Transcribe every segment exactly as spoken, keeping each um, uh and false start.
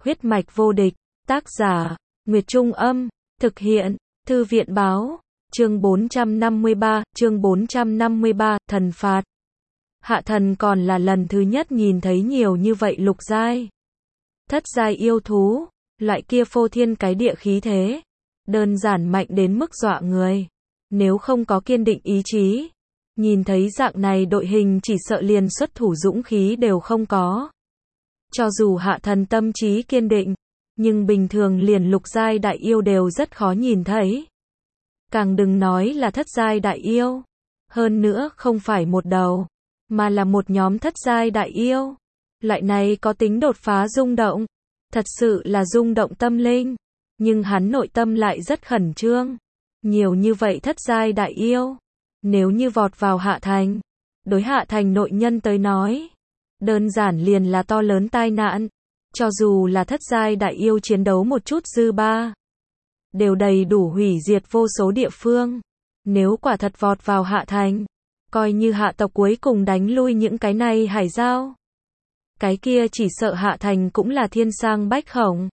Huyết mạch vô địch, tác giả, Nguyệt Trung Âm, thực hiện, Thư viện Báo, chương bốn trăm năm mươi ba, chương bốn trăm năm mươi ba, thần phạt. Hạ thần còn là lần thứ nhất nhìn thấy nhiều như vậy lục giai. Thất giai yêu thú, loại kia phô thiên cái địa khí thế, đơn giản mạnh đến mức dọa người. Nếu không có kiên định ý chí, nhìn thấy dạng này đội hình chỉ sợ liền xuất thủ dũng khí đều không có. Cho dù hạ thần tâm trí kiên định, nhưng bình thường liền lục giai đại yêu đều rất khó nhìn thấy. Càng đừng nói là thất giai đại yêu. Hơn nữa không phải một đầu, mà là một nhóm thất giai đại yêu. Loại này có tính đột phá rung động, thật sự là rung động tâm linh. Nhưng hắn nội tâm lại rất khẩn trương. Nhiều như vậy thất giai đại yêu, nếu như vọt vào hạ thành, đối hạ thành nội nhân tới nói, đơn giản liền là to lớn tai nạn. Cho dù là thất giai đại yêu chiến đấu một chút dư ba, đều đầy đủ hủy diệt vô số địa phương. Nếu quả thật vọt vào hạ thành, coi như hạ tộc cuối cùng đánh lui những cái này hải giao, cái kia chỉ sợ hạ thành cũng là thiên sang bách khổng.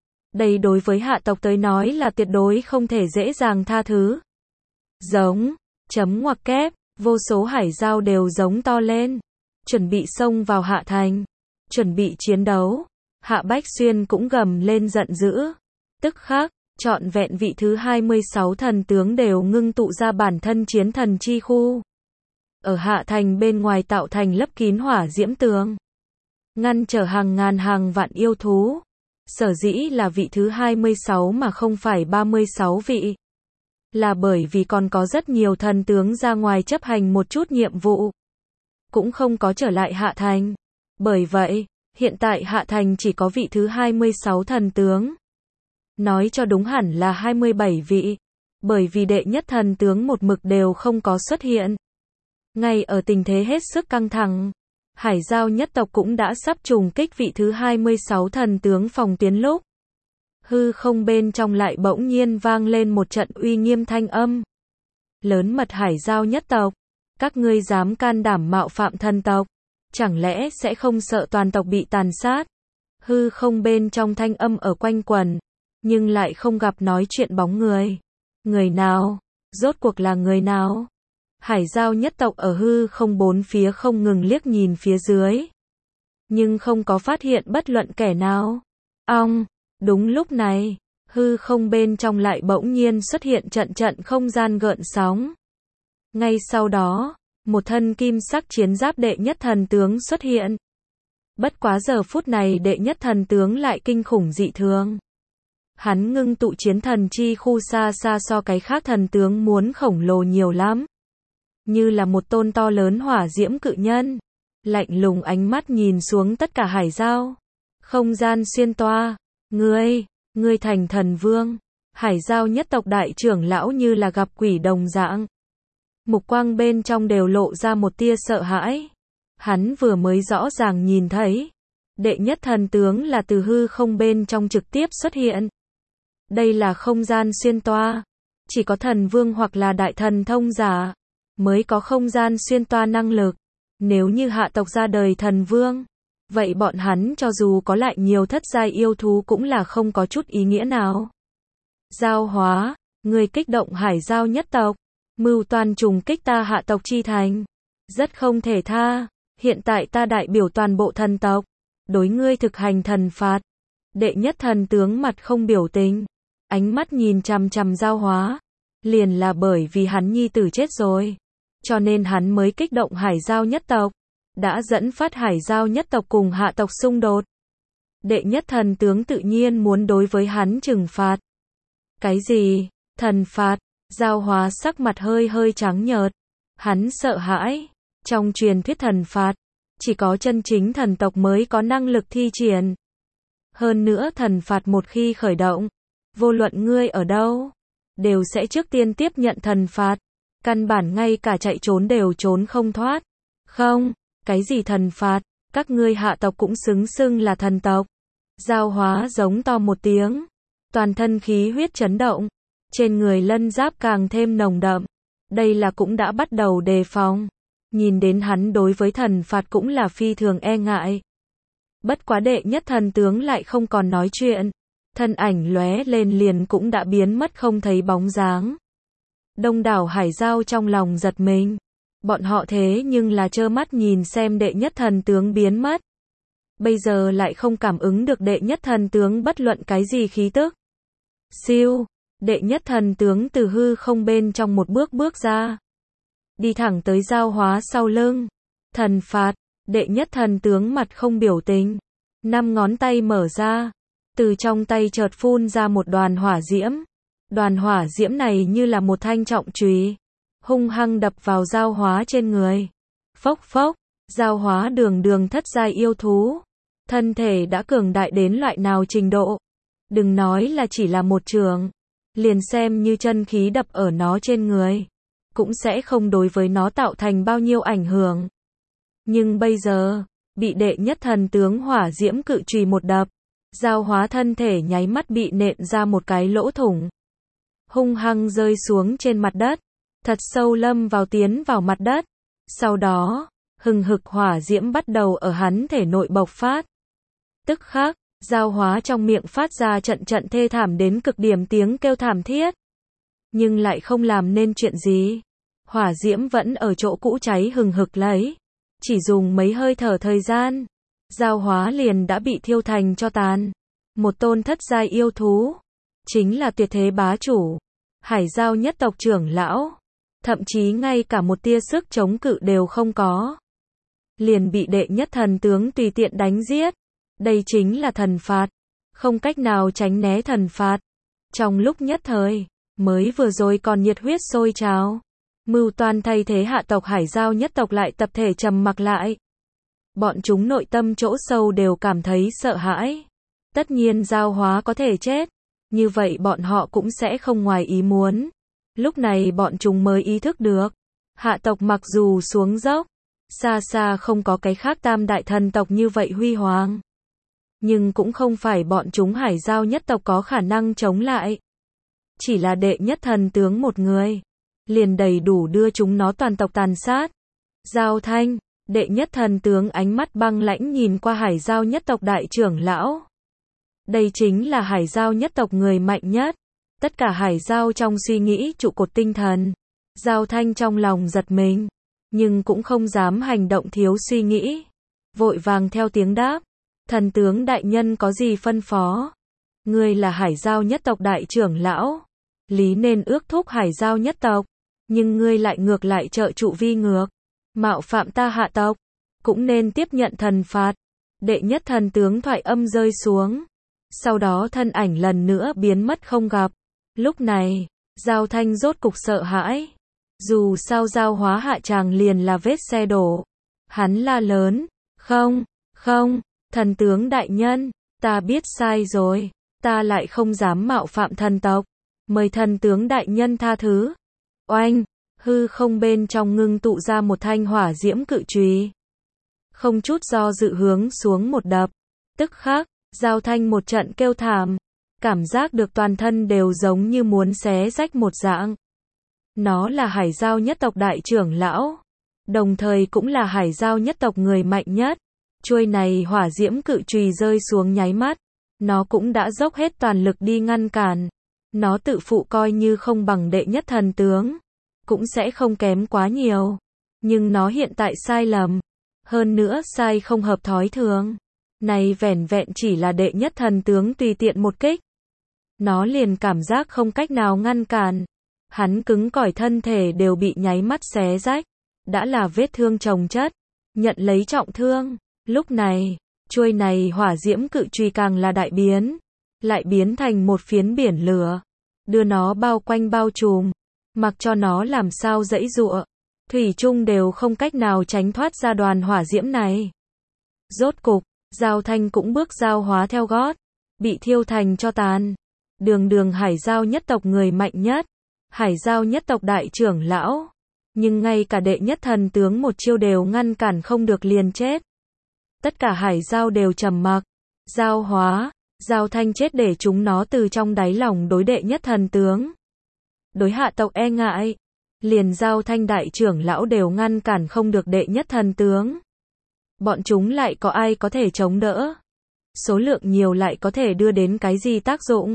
Đây đối với hạ tộc tới nói là tuyệt đối không thể dễ dàng tha thứ. Giống, chấm ngoặc kép, vô số hải giao đều giống to lên, chuẩn bị xông vào hạ thành, chuẩn bị chiến đấu. Hạ Bách Xuyên cũng gầm lên giận dữ. Tức khắc, trọn vẹn vị thứ hai mươi sáu thần tướng đều ngưng tụ ra bản thân chiến thần chi khu. Ở hạ thành bên ngoài tạo thành lấp kín hỏa diễm tường, ngăn trở hàng ngàn hàng vạn yêu thú. Sở dĩ là vị thứ hai mươi sáu mà không phải ba mươi sáu vị, là bởi vì còn có rất nhiều thần tướng ra ngoài chấp hành một chút nhiệm vụ, cũng không có trở lại hạ thành. Bởi vậy, hiện tại hạ thành chỉ có vị thứ hai mươi sáu thần tướng. Nói cho đúng hẳn là hai mươi bảy vị, bởi vì đệ nhất thần tướng một mực đều không có xuất hiện. Ngay ở tình thế hết sức căng thẳng, hải giao nhất tộc cũng đã sắp trùng kích vị thứ hai mươi sáu thần tướng phòng tuyến lúc, hư không bên trong lại bỗng nhiên vang lên một trận uy nghiêm thanh âm. Lớn mật hải giao nhất tộc, các ngươi dám can đảm mạo phạm thần tộc, chẳng lẽ sẽ không sợ toàn tộc bị tàn sát? Hư không bên trong thanh âm ở quanh quẩn, nhưng lại không gặp nói chuyện bóng người. Người nào? Rốt cuộc là người nào? Hải giao nhất tộc ở hư không bốn phía không ngừng liếc nhìn phía dưới, nhưng không có phát hiện bất luận kẻ nào. Ong, đúng lúc này, hư không bên trong lại bỗng nhiên xuất hiện trận trận không gian gợn sóng. Ngay sau đó, một thân kim sắc chiến giáp đệ nhất thần tướng xuất hiện. Bất quá giờ phút này đệ nhất thần tướng lại kinh khủng dị thường. Hắn ngưng tụ chiến thần chi khu xa xa so cái khác thần tướng muốn khổng lồ nhiều lắm. Như là một tôn to lớn hỏa diễm cự nhân, lạnh lùng ánh mắt nhìn xuống tất cả hải giao. Không gian xuyên toa, ngươi, ngươi thành thần vương. Hải giao nhất tộc đại trưởng lão như là gặp quỷ đồng dạng. Mục quang bên trong đều lộ ra một tia sợ hãi. Hắn vừa mới rõ ràng nhìn thấy, đệ nhất thần tướng là từ hư không bên trong trực tiếp xuất hiện. Đây là không gian xuyên toa, chỉ có thần vương hoặc là đại thần thông giả mới có không gian xuyên toa năng lực. Nếu như hạ tộc ra đời thần vương, vậy bọn hắn cho dù có lại nhiều thất giai yêu thú cũng là không có chút ý nghĩa nào. Giao hóa, người kích động hải giao nhất tộc, mưu toàn trùng kích ta hạ tộc chi thành, rất không thể tha. Hiện tại ta đại biểu toàn bộ thần tộc, đối ngươi thực hành thần phạt. Đệ nhất thần tướng mặt không biểu tình, ánh mắt nhìn chằm chằm giao hóa. Liền là bởi vì hắn nhi tử chết rồi, cho nên hắn mới kích động hải giao nhất tộc, đã dẫn phát hải giao nhất tộc cùng hạ tộc xung đột. Đệ nhất thần tướng tự nhiên muốn đối với hắn trừng phạt. Cái gì? Thần phạt? Giao hóa sắc mặt hơi hơi trắng nhợt. Hắn sợ hãi. Trong truyền thuyết thần phạt, chỉ có chân chính thần tộc mới có năng lực thi triển. Hơn nữa thần phạt một khi khởi động, vô luận ngươi ở đâu, đều sẽ trước tiên tiếp nhận thần phạt. Căn bản ngay cả chạy trốn đều trốn không thoát. Không, cái gì thần phạt, các ngươi hạ tộc cũng xứng xưng là thần tộc. Giao hóa giống to một tiếng, toàn thân khí huyết chấn động, trên người lân giáp càng thêm nồng đậm. Đây là cũng đã bắt đầu đề phòng. Nhìn đến hắn đối với thần phạt cũng là phi thường e ngại. Bất quá đệ nhất thần tướng lại không còn nói chuyện. Thân ảnh lóe lên liền cũng đã biến mất không thấy bóng dáng. Đông đảo hải giao trong lòng giật mình. Bọn họ thế nhưng là trơ mắt nhìn xem đệ nhất thần tướng biến mất. Bây giờ lại không cảm ứng được đệ nhất thần tướng bất luận cái gì khí tức. Siêu, đệ nhất thần tướng từ hư không bên trong một bước bước ra. Đi thẳng tới Giao Hóa sau lưng. Thần phạt, đệ nhất thần tướng mặt không biểu tình. Năm ngón tay mở ra. Từ trong tay chợt phun ra một đoàn hỏa diễm. Đoàn hỏa diễm này như là một thanh trọng chùy, hung hăng đập vào Giao Hóa trên người. Phốc phốc, Giao Hóa đường đường thất giai yêu thú. Thân thể đã cường đại đến loại nào trình độ. Đừng nói là chỉ là một trường. Liền xem như chân khí đập ở nó trên người. Cũng sẽ không đối với nó tạo thành bao nhiêu ảnh hưởng. Nhưng bây giờ, bị đệ nhất thần tướng hỏa diễm cự chùy một đập. Giao Hóa thân thể nháy mắt bị nện ra một cái lỗ thủng. Hung hăng rơi xuống trên mặt đất. Thật sâu lâm vào tiến vào mặt đất. Sau đó, hừng hực hỏa diễm bắt đầu ở hắn thể nội bộc phát. Tức khắc, Giao Hóa trong miệng phát ra trận trận thê thảm đến cực điểm tiếng kêu thảm thiết. Nhưng lại không làm nên chuyện gì. Hỏa diễm vẫn ở chỗ cũ cháy hừng hực lấy. Chỉ dùng mấy hơi thở thời gian, Giao Hóa liền đã bị thiêu thành tro tàn. Một tôn thất giai yêu thú. Chính là tuyệt thế bá chủ. Hải giao nhất tộc trưởng lão. Thậm chí ngay cả một tia sức chống cự đều không có. Liền bị đệ nhất thần tướng tùy tiện đánh giết. Đây chính là thần phạt. Không cách nào tránh né thần phạt. Trong lúc nhất thời, mới vừa rồi còn nhiệt huyết sôi trào. Mưu toan thay thế hạ tộc hải giao nhất tộc lại tập thể trầm mặc lại. Bọn chúng nội tâm chỗ sâu đều cảm thấy sợ hãi. Tất nhiên Giao Hóa có thể chết. Như vậy bọn họ cũng sẽ không ngoài ý muốn. Lúc này bọn chúng mới ý thức được. Hạ tộc mặc dù xuống dốc. Xa xa không có cái khác tam đại thần tộc như vậy huy hoàng. Nhưng cũng không phải bọn chúng hải giao nhất tộc có khả năng chống lại. Chỉ là đệ nhất thần tướng một người. Liền đầy đủ đưa chúng nó toàn tộc tàn sát. Giao Thanh, đệ nhất thần tướng ánh mắt băng lãnh nhìn qua hải giao nhất tộc đại trưởng lão. Đây chính là hải giao nhất tộc người mạnh nhất. Tất cả hải giao trong suy nghĩ trụ cột tinh thần. Giao Thanh trong lòng giật mình. Nhưng cũng không dám hành động thiếu suy nghĩ. Vội vàng theo tiếng đáp. Thần tướng đại nhân có gì phân phó? Ngươi là hải giao nhất tộc đại trưởng lão. Lý nên ước thúc hải giao nhất tộc. Nhưng ngươi lại ngược lại trợ trụ vi ngược. Mạo phạm ta hạ tộc. Cũng nên tiếp nhận thần phạt. Đệ nhất thần tướng thoại âm rơi xuống. Sau đó thân ảnh lần nữa biến mất không gặp. Lúc này, Giao Thanh rốt cục sợ hãi. Dù sao Giao Hóa hạ tràng liền là vết xe đổ. Hắn la lớn. Không, không, thần tướng đại nhân. Ta biết sai rồi. Ta lại không dám mạo phạm thần tộc. Mời thần tướng đại nhân tha thứ. Oanh, hư không bên trong ngưng tụ ra một thanh hỏa diễm cự chùy. Không chút do dự hướng xuống một đập. Tức khắc, Giao Thanh một trận kêu thảm. Cảm giác được toàn thân đều giống như muốn xé rách một dạng. Nó là hải giao nhất tộc đại trưởng lão. Đồng thời cũng là hải giao nhất tộc người mạnh nhất. Chuôi này hỏa diễm cự chùy rơi xuống nháy mắt. Nó cũng đã dốc hết toàn lực đi ngăn cản. Nó tự phụ coi như không bằng đệ nhất thần tướng. Cũng sẽ không kém quá nhiều. Nhưng nó hiện tại sai lầm. Hơn nữa sai không hợp thói thường. Này vẻn vẹn chỉ là đệ nhất thần tướng tùy tiện một kích. Nó liền cảm giác không cách nào ngăn cản. Hắn cứng cỏi thân thể đều bị nháy mắt xé rách. Đã là vết thương chồng chất. Nhận lấy trọng thương. Lúc này, chuôi này hỏa diễm cự chùy càng là đại biến. Lại biến thành một phiến biển lửa. Đưa nó bao quanh bao trùm. Mặc cho nó làm sao dãy giụa. Thủy chung đều không cách nào tránh thoát ra đoàn hỏa diễm này. Rốt cục, Giao Thanh cũng bước Giao Hóa theo gót. Bị thiêu thành tro tàn. Đường đường hải giao nhất tộc người mạnh nhất. Hải giao nhất tộc đại trưởng lão. Nhưng ngay cả đệ nhất thần tướng một chiêu đều ngăn cản không được liền chết. Tất cả hải giao đều trầm mặc. Giao Hóa, Giao Thanh chết để chúng nó từ trong đáy lòng đối đệ nhất thần tướng. Đối hạ tộc e ngại. Liền Giao Thanh đại trưởng lão đều ngăn cản không được đệ nhất thần tướng. Bọn chúng lại có ai có thể chống đỡ? Số lượng nhiều lại có thể đưa đến cái gì tác dụng?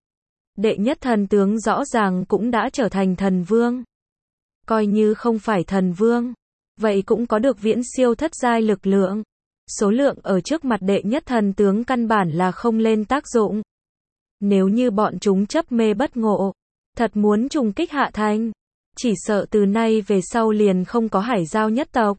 Đệ nhất thần tướng rõ ràng cũng đã trở thành thần vương. Coi như không phải thần vương, vậy cũng có được viễn siêu thất giai lực lượng. Số lượng ở trước mặt đệ nhất thần tướng căn bản là không lên tác dụng. Nếu như bọn chúng chấp mê bất ngộ, thật muốn trùng kích Hạ Thành, chỉ sợ từ nay về sau liền không có Hải Giao nhất tộc.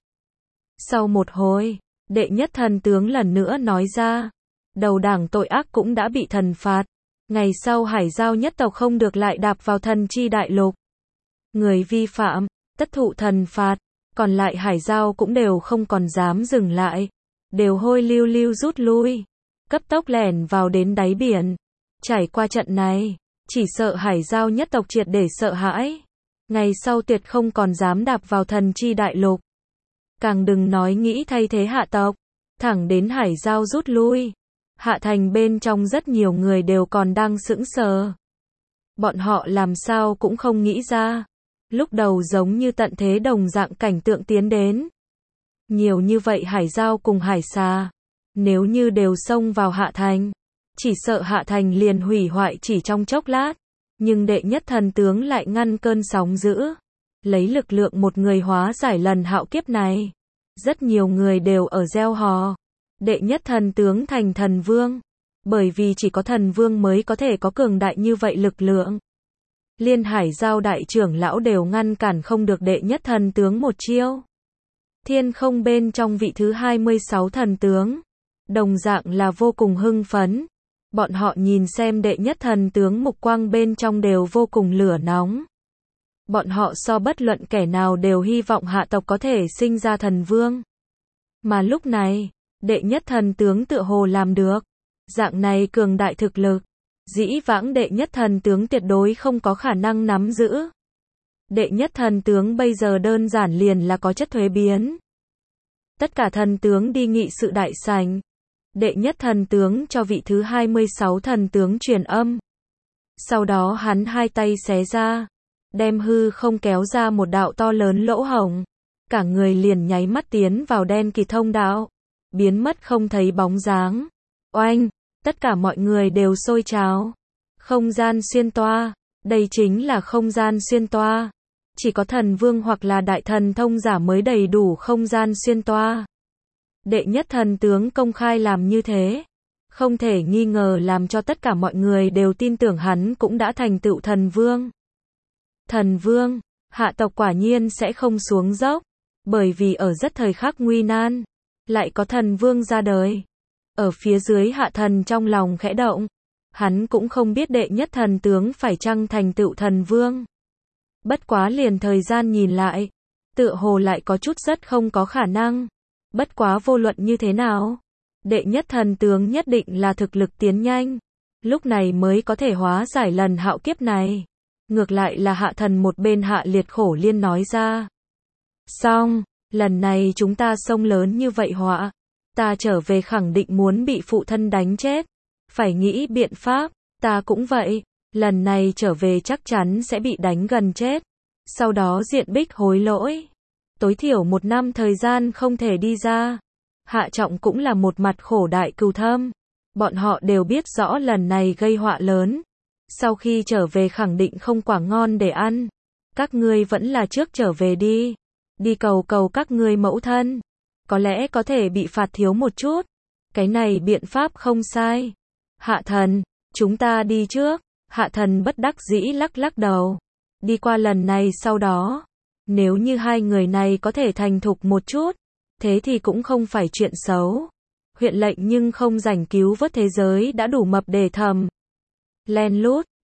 Sau một hồi, đệ nhất thần tướng lần nữa nói ra, đầu đảng tội ác cũng đã bị thần phạt. Ngày sau Hải Giao nhất tộc không được lại đạp vào thần chi đại lục. Người vi phạm, tất thụ thần phạt, còn lại Hải Giao cũng đều không còn dám dừng lại. Đều hôi lưu lưu rút lui, cấp tốc lẻn vào đến đáy biển. Trải qua trận này, chỉ sợ Hải Giao nhất tộc triệt để sợ hãi. Ngày sau tuyệt không còn dám đạp vào thần chi đại lục. Càng đừng nói nghĩ thay thế hạ tộc, thẳng đến Hải Giao rút lui. Hạ Thành bên trong rất nhiều người đều còn đang sững sờ. Bọn họ làm sao cũng không nghĩ ra. Lúc đầu giống như tận thế đồng dạng cảnh tượng tiến đến. Nhiều như vậy Hải Giao cùng Hải Xà, nếu như đều xông vào Hạ Thành, chỉ sợ Hạ Thành liền hủy hoại chỉ trong chốc lát. Nhưng đệ nhất thần tướng lại ngăn cơn sóng dữ, lấy lực lượng một người hóa giải lần hạo kiếp này. Rất nhiều người đều ở reo hò, đệ nhất thần tướng thành thần vương, bởi vì chỉ có thần vương mới có thể có cường đại như vậy lực lượng. Liên Hải Giao đại trưởng lão đều ngăn cản không được đệ nhất thần tướng một chiêu. Thiên không bên trong vị thứ hai mươi sáu thần tướng, đồng dạng là vô cùng hưng phấn. Bọn họ nhìn xem đệ nhất thần tướng mục quang bên trong đều vô cùng lửa nóng. Bọn họ so bất luận kẻ nào đều hy vọng hạ tộc có thể sinh ra thần vương. Mà lúc này, đệ nhất thần tướng tựa hồ làm được. Dạng này cường đại thực lực, dĩ vãng đệ nhất thần tướng tuyệt đối không có khả năng nắm giữ. Đệ nhất thần tướng bây giờ đơn giản liền là có chất thuế biến. Tất cả thần tướng đi nghị sự đại sảnh. Đệ nhất thần tướng cho vị thứ hai mươi sáu thần tướng truyền âm. Sau đó hắn hai tay xé ra, đem hư không kéo ra một đạo to lớn lỗ hổng. Cả người liền nháy mắt tiến vào đen kịt thông đạo, biến mất không thấy bóng dáng. Oanh, tất cả mọi người đều sôi trào. Không gian xuyên toa, đây chính là không gian xuyên toa. Chỉ có thần vương hoặc là đại thần thông giả mới đầy đủ không gian xuyên toa. Đệ nhất thần tướng công khai làm như thế, không thể nghi ngờ làm cho tất cả mọi người đều tin tưởng hắn cũng đã thành tựu thần vương. Thần vương, hạ tộc quả nhiên sẽ không xuống dốc, bởi vì ở rất thời khắc nguy nan, lại có thần vương ra đời. Ở phía dưới hạ thần trong lòng khẽ động, hắn cũng không biết đệ nhất thần tướng phải chăng thành tựu thần vương. Bất quá liền thời gian nhìn lại, tựa hồ lại có chút rất không có khả năng. Bất quá vô luận như thế nào, đệ nhất thần tướng nhất định là thực lực tiến nhanh, lúc này mới có thể hóa giải lần hạo kiếp này. Ngược lại là hạ thần một bên Hạ Liệt Khổ Liên nói ra. Xong, lần này chúng ta sông lớn như vậy họa, ta trở về khẳng định muốn bị phụ thân đánh chết. Phải nghĩ biện pháp, ta cũng vậy, lần này trở về chắc chắn sẽ bị đánh gần chết. Sau đó diện bích hối lỗi. Tối thiểu một năm thời gian không thể đi ra. Hạ Trọng cũng là một mặt khổ đại cừu thâm. Bọn họ đều biết rõ lần này gây họa lớn. Sau khi trở về khẳng định không quả ngon để ăn. Các ngươi vẫn là trước trở về đi. Đi cầu cầu các ngươi mẫu thân. Có lẽ có thể bị phạt thiếu một chút. Cái này biện pháp không sai. Hạ thần, chúng ta đi trước. Hạ thần bất đắc dĩ lắc lắc đầu. Đi qua lần này sau đó. Nếu như hai người này có thể thành thục một chút, thế thì cũng không phải chuyện xấu. Huyện lệnh nhưng không rảnh cứu vớt thế giới đã đủ mập để thầm. Len lút,